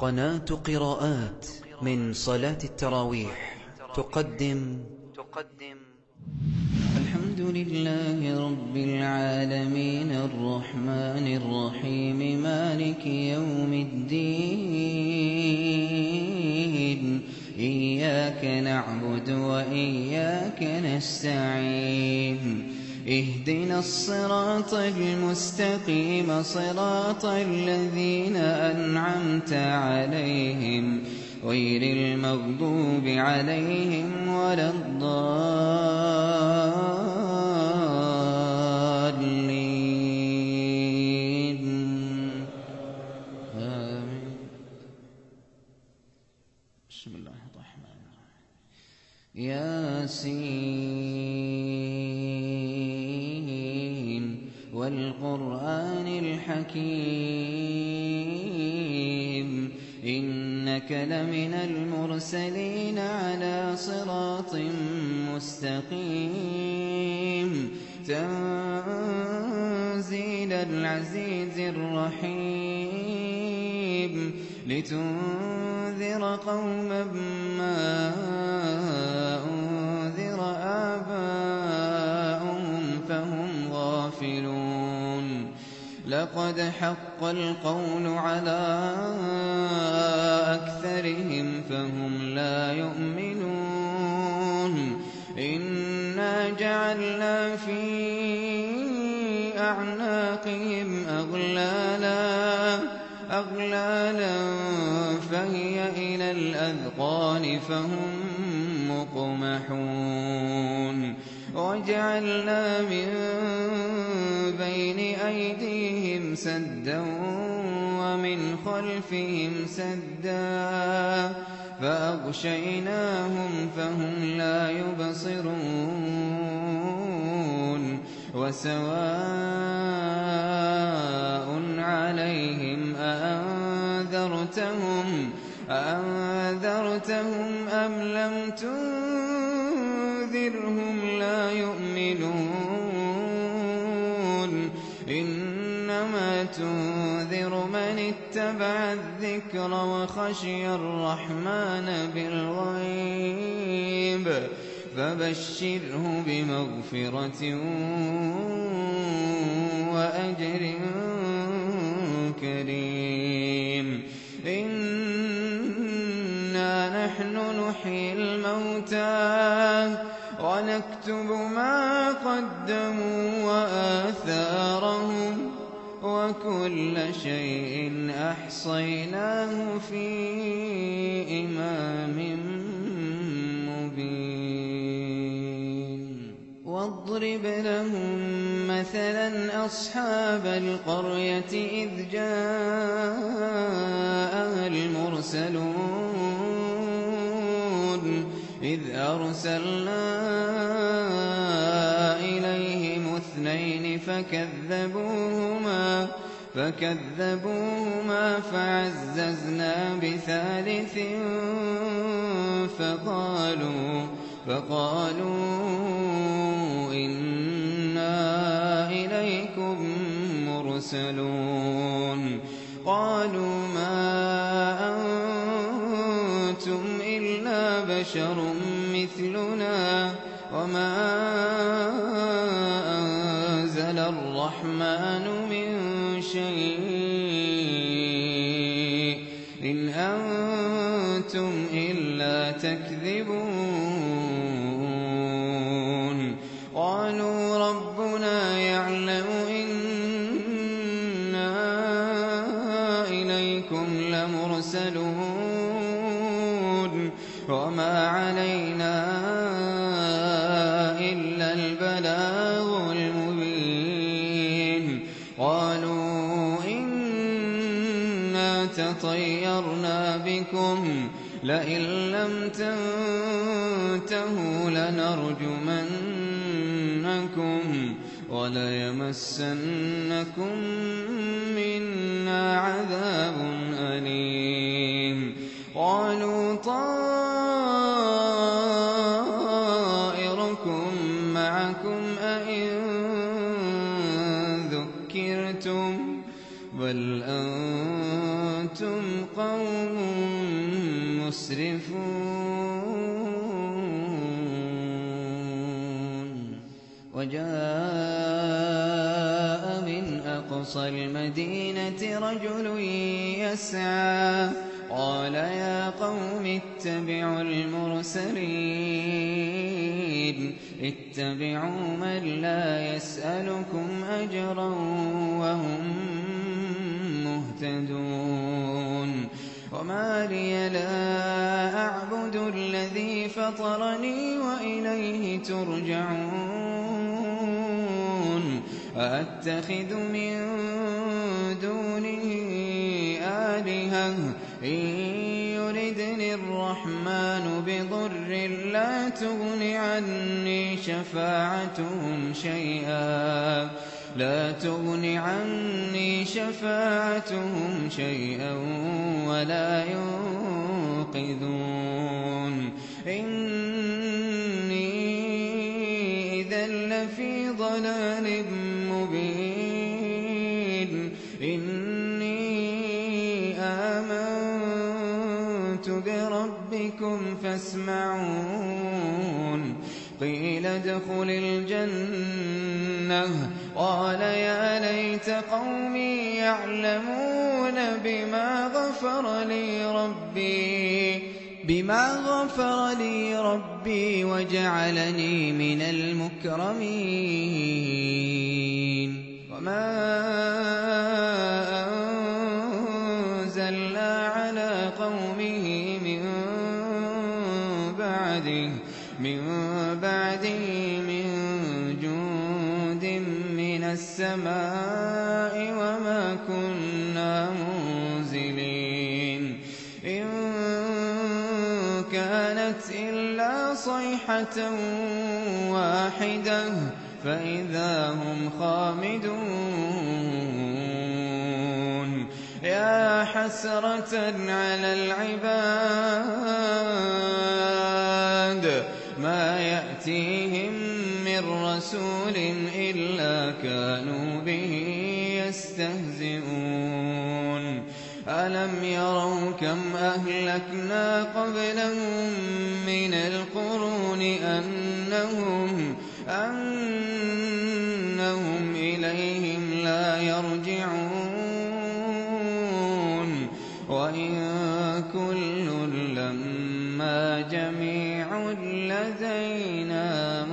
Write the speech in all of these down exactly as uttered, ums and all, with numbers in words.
قناة قراءات من صلاة التراويح تقدم تقدم الحمد لله رب العالمين الرحمن الرحيم مالك يوم الدين إياك نعبد وإياك نستعين اهدنا الصراط المستقيم صراط الذين أنعمت عليهم غير المغضوب عليهم ولا الضالين آمين. بسم الله الرحمن الرحيم. ياسين والقرآن الحكيم إنك لمن المرسلين على صراط مستقيم تنزيل العزيز الرحيم لتنذر قوما ما أنذر آباؤهم فهم غافلون لقد حق القول على أكثرهم فهم لا يؤمنون إنا جعلنا في أعناقهم أغلالا أغلالا فهي إلى الأذقان فهم مقمحون وجعلنا من بين أيديهم سدا ومن خلفهم سدا فأغشيناهم فهم لا يبصرون وسواء عليهم أأنذرتهم أأنذرتهم أم لم تنذرهم لا يؤمنون إنما تنذر من اتبع الذكر وخشي الرحمن بالغيب فبشره بمغفرة وأجر كريم إنا نحن نحيي الموتى ونكتب ما قدموا وآثارهم وكل شيء أحصيناه في إمام مبين واضرب لهم مثلا أصحاب القرية إذ جاءها المرسلون إذ أرسلنا إليهم اثنين فكذبوهما فكذبوهما فعززنا بثالث فقالوا فقالوا إنا إليكم مرسلون قالوا ما أنتم إلا بشر مثلنا وما أنزل الرحمن من شيء إن أنتم إلا تكذبون قالوا ربنا يعلم إنا إليكم لمرسلون وما علينا إلا البلاغ المبين قالوا إنا تطيرنا بكم لئن لم تنتهوا لنرجمنكم وليمسنكم منا عذاب أليم قالوا طائركم معكم أئن ذكرتم بل أنتم أنتم قوم مسرفون وجاء من أقصى المدينة رجل يسعى قال يا قوم اتبعوا المرسلين اتبعوا من لا يسألكم أجرا وهم مهتدون وما لي لا أعبد الذي فطرني وإليه ترجعون أأتخذ من دونه آلهة إن يردني الرحمن بضر لا تغن عني شفاعتهم شيئا لا تغن عني شفاعتهم شيئا ولا ينقذون إني إذا لفي ضلال مبين إني آمنت بربكم فاسمعون قيل ادخل الجنة قال يا ليت قومي يعلمون بما غفر لي ربي بما غفر لي ربي وجعلني من المكرمين وما أنزلنا على قومه من بعده من بعده من جند من السماء وما كنا منزلين إن كانت إلا صيحة واحدة فإذا هم خامدون يا حسرة على العباد ما يأتيهم من رسول إلا كانوا به يستهزئون ألم يروا كم أهلكنا قبلهم من القرون أنهم أنهم إليهم لا يرجعون وإن كل لما جميع لدينا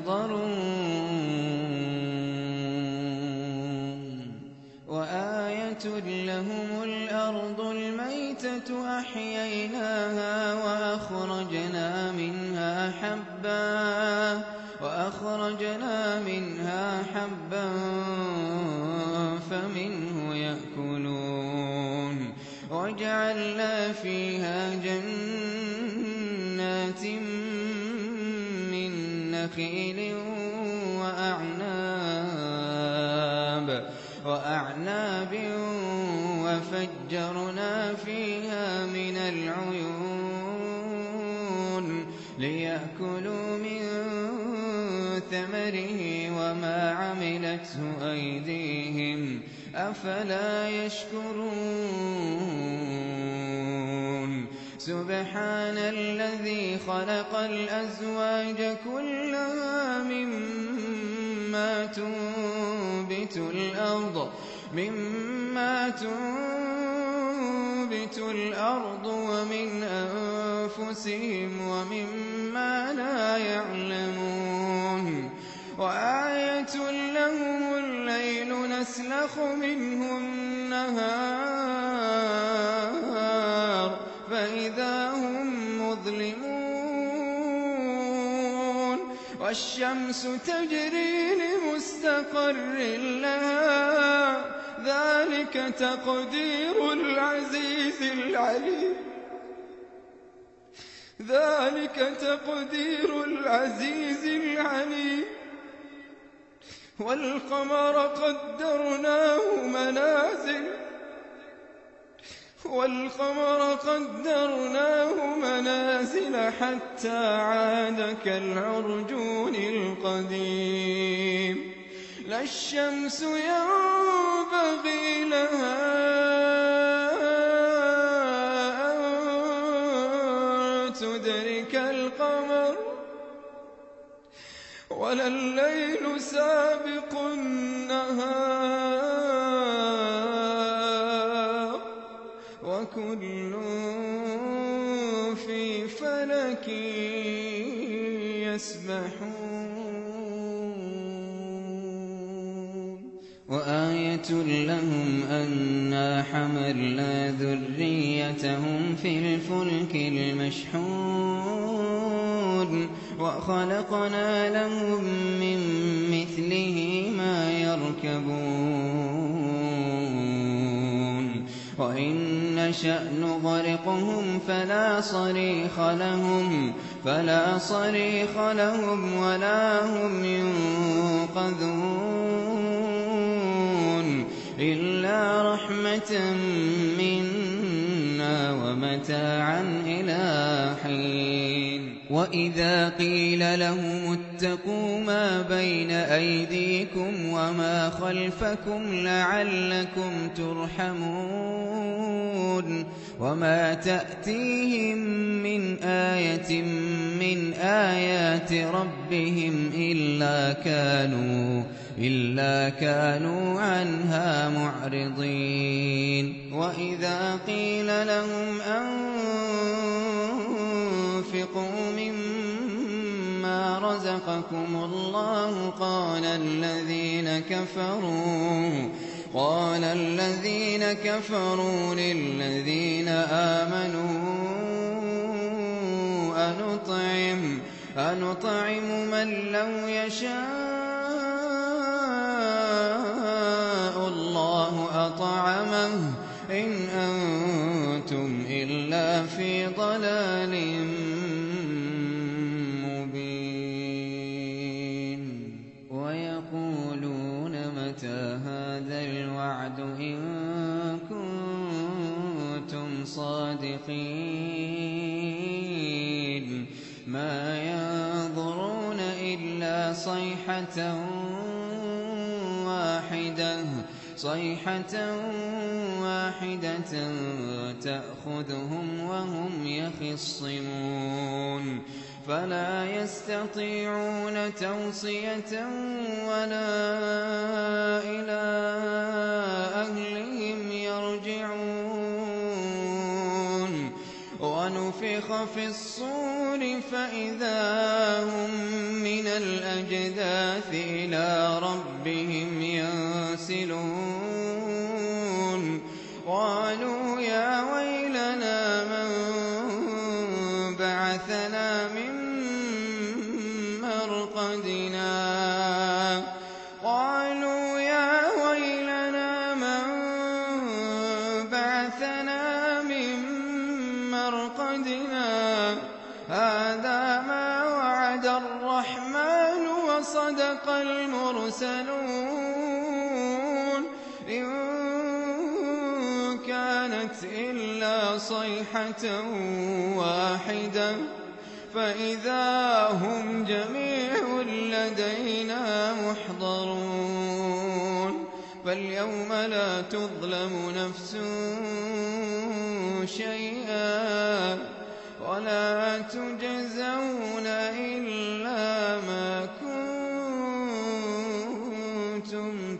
محضرون وآية لهم الأرض الميتة أحييناها وأخرجنا منها حبا وأخرجنا منها حبا فمنه يأكلون وجعلنا فيها جنات من نخيل وأعناب وأعناب وفجرنا فيها من العيون ليأكلوا من ثمره وما عملته أيديهم أفلا يشكرون سبحان الذي خلق الأزواج كلها مما تنبت الأرض مما تنبت الأرض ومن أنفسهم ومما لا يعلمون وآية لهم الليل نسلخ منه النهار فإذا هم مظلمون والشمس تجري لمستقر لها ذلك تقدير العزيز العليم ذلك تقدير العزيز العليم والقمر قدرناه منازل والقمر قدرناه منازل حتى عاد كالعرجون القديم لا الشمس ينبغي لها تدرك القمر ولا الليل سابق النهار وكل في فلك يسبحون وآية لهم أنا حملنا ذريتهم في الفلك المشحون وخلقنا لهم من مثله ما يركبون وإن نشأ نغرقهم فلا صريخ لهم فلا صريخ لهم ولا هم ينقذون إلا رحمة منا ومتاعا إلى حين وإذا قيل لهم اتقوا ما بين أيديكم وما خلفكم لعلكم ترحمون وما تأتيهم من آية من آيات ربهم إلا كانوا إلا كانوا عنها معرضين وإذا قيل لهم أنفقوا مما رزقكم الله قال الذين كفروا قال الذين كفروا للذين آمنوا أنطعم أنطعم من لو يشاء الله أطعمه إن أنتم إلا في ضلال مبين ويقولون متى هذا الوعد إن كنتم صادقين ما ينظرون إلا صيحة واحدة صيحة واحدة تأخذهم وهم يخصمون فلا يستطيعون توصية ولا إلى أهلهم يرجعون ونفخ في الصور فإذا هم من الأجداث إلى ربهم ينسلون قالوا يا ويلنا من بعثنا من مرقدنا قالوا يا ويلنا من بعثنا من مرقدنا هذا ما وعد الرحمن وصدق المرسلون إن كانت إلا صيحة واحدة فإذا هم جميع لدينا محضرون فاليوم لا تظلم نفس شيئا ولا تجزون إلا ما كنتم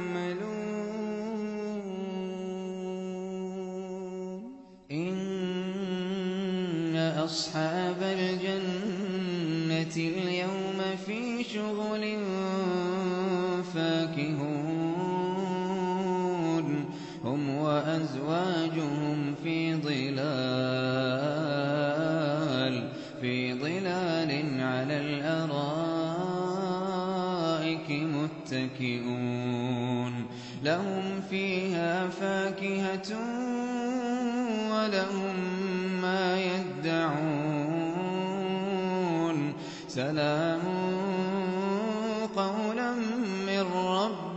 تعملون إن أصحاب الجنة اليوم في شغل فاكهون هم وأزواجهم في ظلال في ظلال على الأرائك متكئون لهم فيها فاكهة ولهم ما يدعون سلام قولا من رب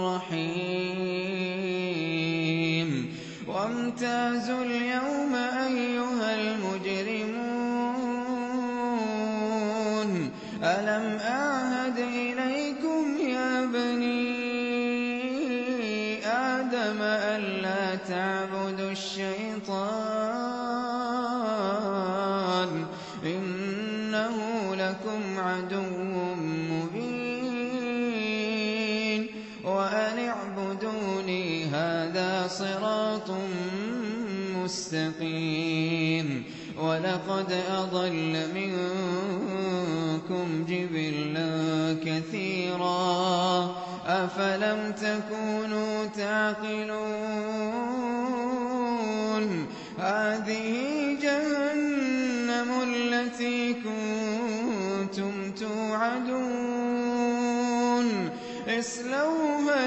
رحيم وامتازوا اليوم أيها المجرمون ألم أعهد إليكم يا بني آدم ألا تعبدوا الشيطان لكم عدو مبين وأن اعبدوني هذا صراط مستقيم ولقد أضل منكم جبلا كثيرا أفلم تكونوا تعقلون هذه جهنم التي كنتم توعدون اصلوها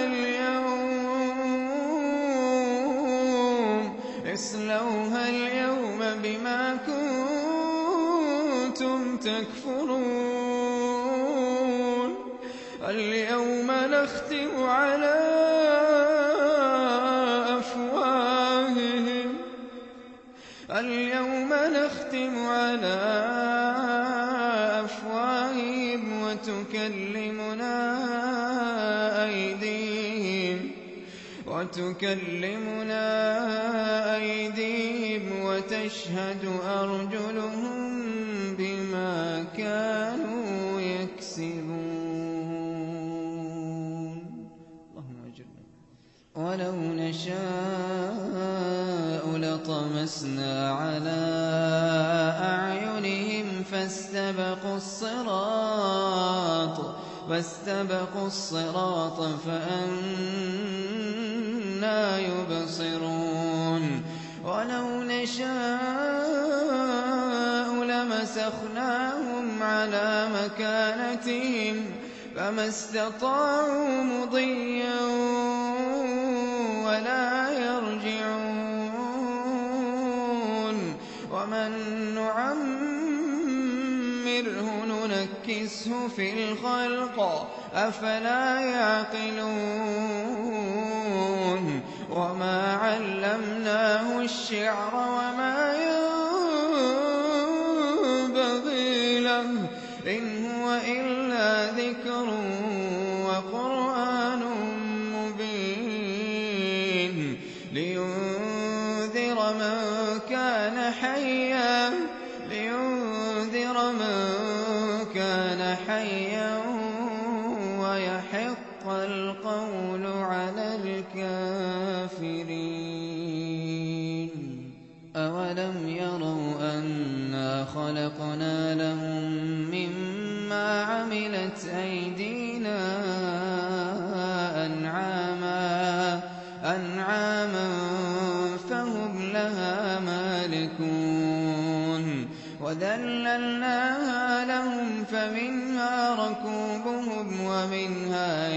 اليوم اصلوها اليوم بما كنتم تكفرون اليوم نختم على أفواههم اليوم نختم على أفواههم وتكلمنا أيديهم وتكلمنا أيديهم وتشهد أرجلهم بما كانوا يكسبون اللهم أجرنا ولو نشاء لطمسنا على أعينهم فاستبقوا الصراط فاستبقوا الصراط فأنى يبصرون ولو نشاء لمسخناهم على مكانتهم فما استطاعوا مضيا ولا يرجعون ومن نعمره ننكسه في الخلق أفلا يعقلون وما علمناه الشعر وما ينبغي له إن هو إلا ذكر وقرآن مبين لينذر من كان حيا لينذر من كان حيا ويحق القول على الكافرين أولم يروا أنا خلقنا لهم مما عملت أيدينا أنعاما أنعاما فهم لها مالكون وذللناها لهم فمنها ركوبهم ومنها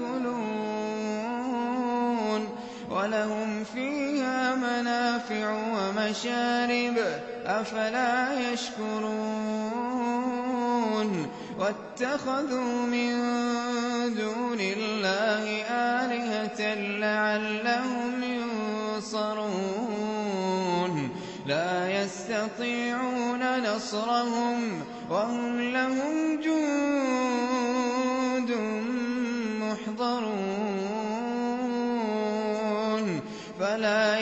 يأكلون ولهم فيها منافع ومشارب أفلا يشكرون واتخذوا من دون الله آلهة لعلهم ينصرون لا يستطيعون نصرهم وهم لهم جند محضرون فلا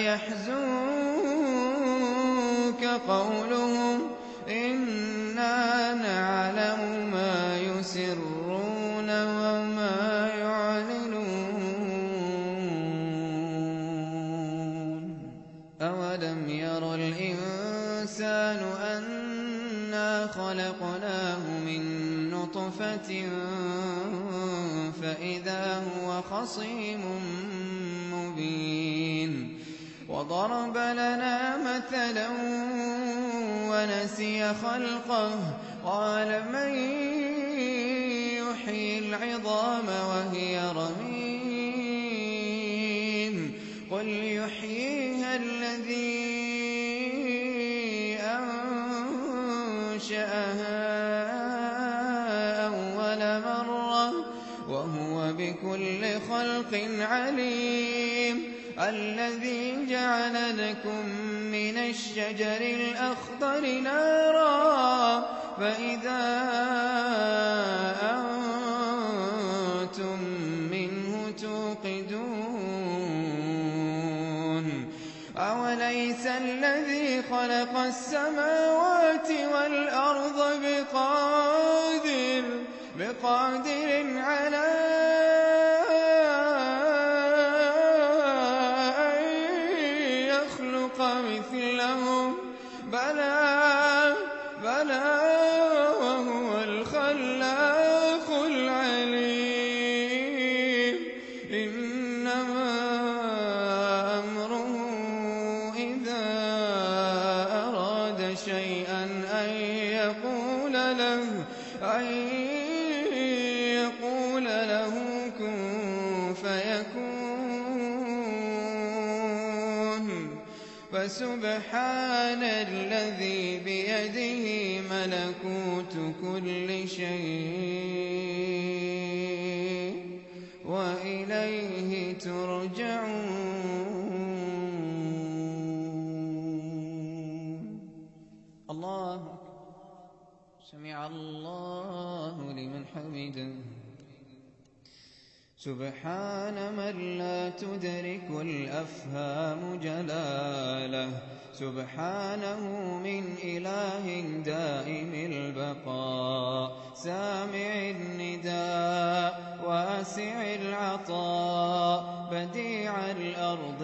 يحزنك قولهم إنا نعلم ما يسرون وما يعلنون أولم ير الإنسان أنا خلقناه من نطفة فإذا هو خصيم مبين وضرب لنا مثلا ونسي خلقه قال من يحيي العظام وهي رميم قل يحييها الذي أنشأها أول مرة وهو بكل خلق عليم الذي جعل لكم من الشجر الأخضر نارا فإذا أنتم منه توقدون أوليس الذي خلق السماوات والأرض بقادر بقادر على أن يخلق مثلهم بلى بلى وهو الخلاق العليم إنما أمره إذا أراد شيئا أن يقول له أن يقول له كن فيكون فسبحان الذي بيده ملكوت كل شيء وإليه ترجعون. الله سمع الله لمن حمده. سبحان من لا تدرك الأفهام جلاله، سبحانه من إله دائم البقاء، سامع النداء واسع العطاء، بديع الأرض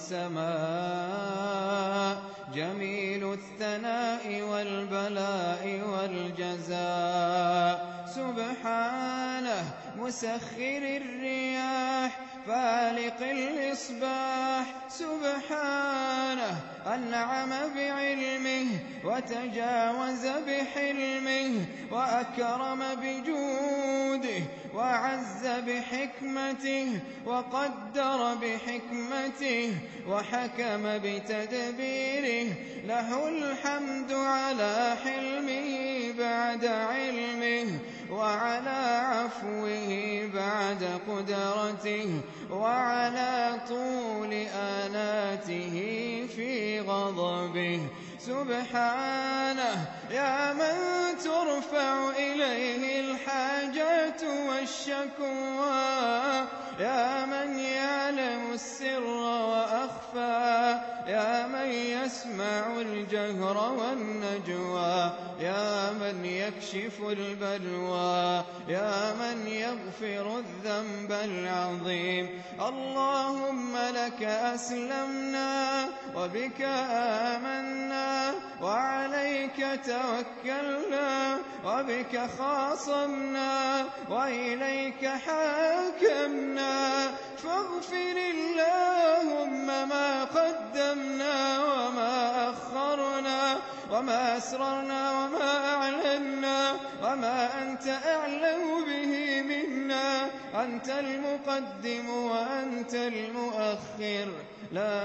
والسماء، جميل الثناء والبلاء والجزاء. سبحانه مسخر الرياح فالق الإصباح، سبحانه أنعم بعلمه وتجاوز بحلمه، وأكرم بجوده وعز بحكمته، وقدر بحكمته وحكم بتدبيره. له الحمد على حلمه بعد علمه، وعلى عفوه بعد قدرته، وعلى طول آناته في غضبه. سبحانه يا من ترفع إليه الحاجات والشكوى، يا من يعلم السر وأخفى، يا من يسمع الجهر والنجوى، يا من يكشف البلوى، يا من يغفر الذنب العظيم. اللهم لك أسلمنا وبك آمنا وعليك توكلنا وبك خاصمنا وإليك حاكمنا، فاغفر اللهم ما قدمنا وما أخرنا وما أسررنا وما أعلنا وما أنت أعلم به منا. أنت المقدم وأنت المؤخر، لا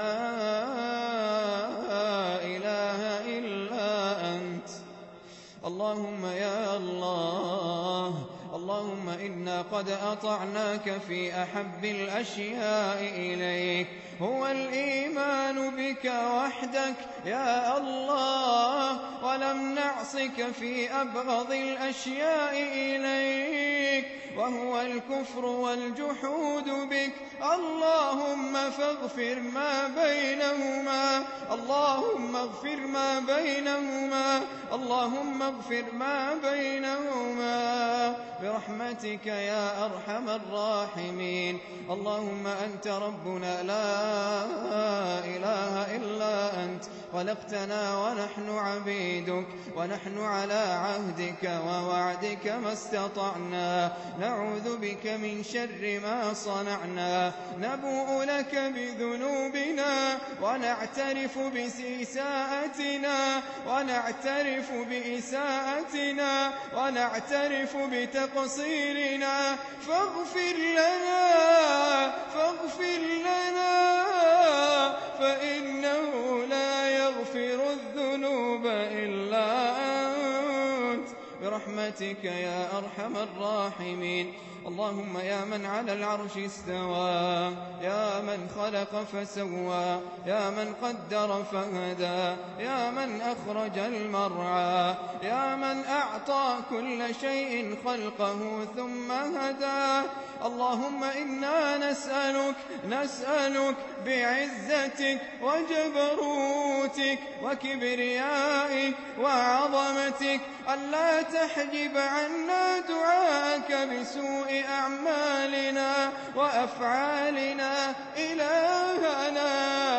إله إلا أنت. اللهم يا الله، اللهم إنا قد أطعناك في أحب الأشياء إليك، هو الإيمان بك وحدك يا الله، ولم نعصك في أبغض الأشياء إليك، وهو الكفر والجحود بك. اللهم فاغفر ما بينهما، اللهم اغفر ما بينهما، اللهم اغفر ما بينهما برحمتك يا أرحم الراحمين. اللهم أنت ربنا لا إله إلا أنت، خلقتنا ونحن عبيدك، ونحن على عهدك ووعدك ما استطعنا، نعوذ بك من شر ما صنعنا، نبوء لك بذنوبنا ونعترف بإساءتنا ونعترف بإساءتنا ونعترف بتقصيرنا، فاغفر لنا فاغفر لنا فإنه لا يغفر الذنوب إلا أنت برحمتك برحمتك يا أرحم الراحمين. اللهم يا من على العرش استوى، يا من خلق فسوى، يا من قدر فهدى، يا من أخرج المرعى، يا من أعطى كل شيء خلقه ثم هدى. اللهم إنا نسألك نسألك بعزتك وجبروتك وكبريائك وعظمتك ألا تحجب عنا دعاءك بسوء أعمالنا وأفعالنا. إلهنا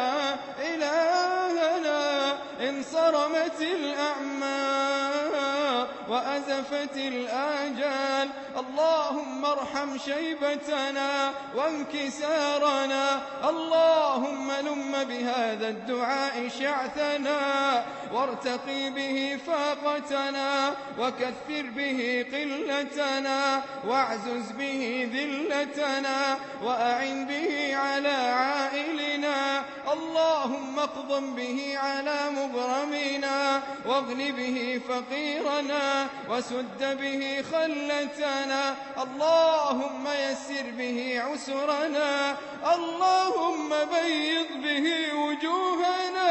إلهنا إن صرمت الأعمار وأزفت الآجال اللهم ارحم شيبتنا وانكسارنا. اللهم لم بهذا الدعاء شعثنا وارتقي به فاقتنا وكثر به قلتنا واعزز به ذلتنا وأعن به على عائلنا. اللهم اقضم به على مغرمنا واغن به فقيرنا وسد به خلتنا. اللهم يسر به عسرنا. اللهم بيض به وجوهنا.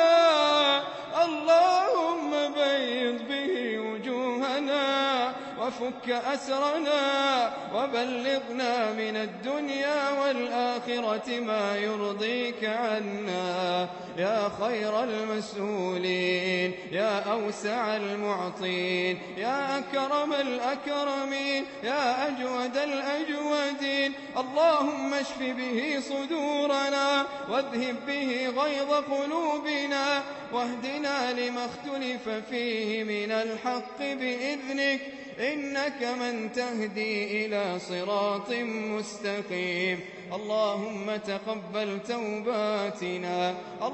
اللهم بيض به وجوهنا وفك أسرنا وبلغنا من الدنيا والآخرة ما يرضيك عنا يا خير المسؤولين، يا أوسع المعطين، يا أكرم الأكرمين، يا أجود الأجودين. اللهم اشف به صدورنا واذهب به غيظ قلوبنا واهدنا لما اختلف فيه من الحق بإذنك، إنك من تهدي إلى صراط مستقيم. اللهم تقبل توباتنا.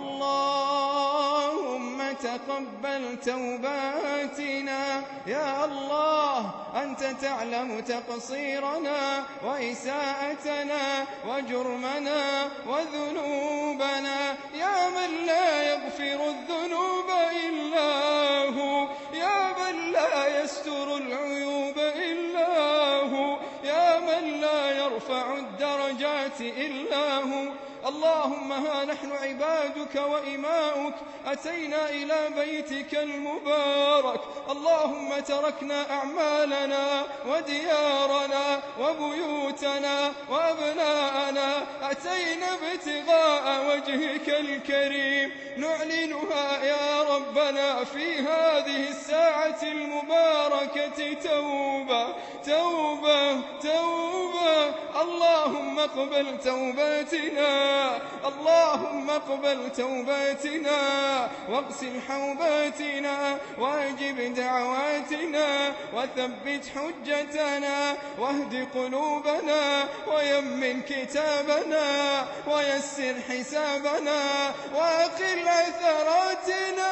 اللهم تقبل توباتنا يا الله. أنت تعلم تقصيرنا وإساءتنا وجرمنا وذنوبنا، يا من لا يغفر الذنوب إلا هو، يا من لا يستر العيوب إلا هو، يا من لا يرفع الدرجات إلا هو. اللهم ها نحن عبادك وإماؤك أتينا إلى بيتك المبارك. اللهم تركنا أعمالنا وديارنا وبيوتنا وأبناءنا، أتينا ابتغاء وجهك الكريم نعلنها يا ربنا في هذه الساعة المباركة توبة توبة توبة. اللهم اقبل توباتنا، اللهم اقبل توباتنا واغسل حوباتنا واجب دعواتنا وثبت حجتنا واهد قلوبنا ويمن كتابنا ويسر حسابنا وأقل عثراتنا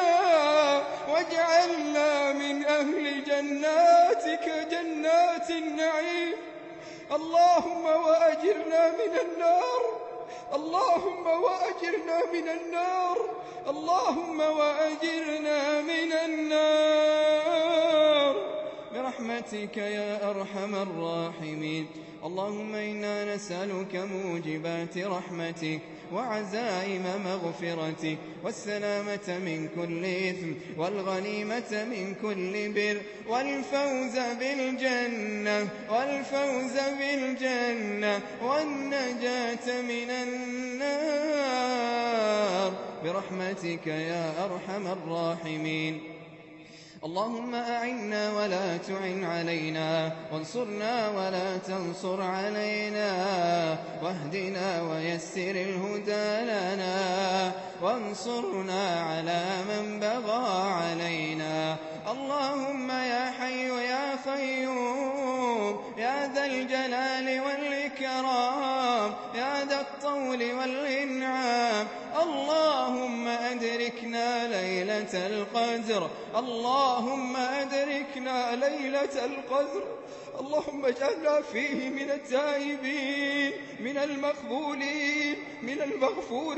واجعلنا من أهل جناتك جنات النعيم. اللهم وأجرنا من النار، اللهم وأجرنا من النار، اللهم وأجرنا من النار برحمتك يا أرحم الراحمين. اللهم إنا نسألك موجبات رحمتك وعزائم مغفرتك والسلامة من كل إثم والغنيمة من كل بر والفوز بالجنة والفوز بالجنة والنجاة من النار برحمتك يا أرحم الراحمين. اللهم أعنا ولا تعن علينا، وانصرنا ولا تنصر علينا، واهدنا ويسر الهدى لنا، وانصرنا على من بغى علينا. اللهم يا حي يا قيوم يا ذا الجلال والإكرام يا ذا الطول والإنعام، اللهم أدركنا ليلة القدر، اللهم أدركنا ليلة القدر. اللهم اجعلنا فيه من التائبين من المقبولين من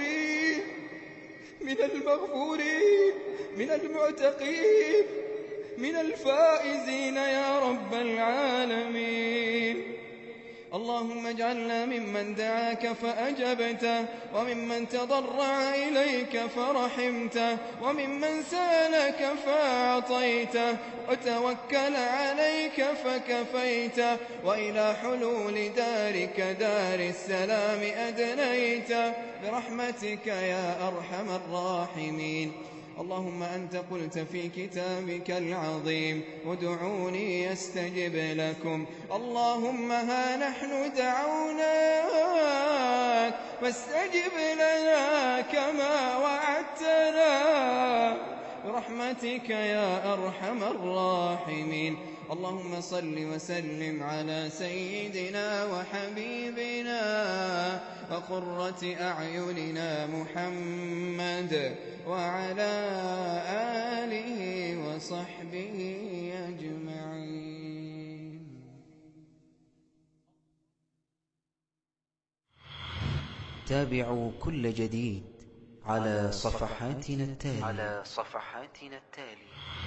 المغفورين من المغفورين من المعتقين من الفائزين يا رب العالمين. اللهم اجعلنا ممن دعاك فأجبته، وممن تضرع إليك فرحمته، وممن سألك فأعطيته، وتوكل عليك فكفيته، وإلى حلول دارك دار السلام أدنيته برحمتك يا أرحم الراحمين. اللهم أنت قلت في كتابك العظيم ادعوني يستجب لكم. اللهم ها نحن دعوناك فاستجب لنا كما وعدتنا برحمتك يا أرحم الراحمين. اللهم صل وسلم على سيدنا وحبيبنا وقرة أعيننا محمد وعلى آله وصحبه أجمعين. تابعوا كل جديد على صفحاتنا التالية. على صفحاتنا التالية.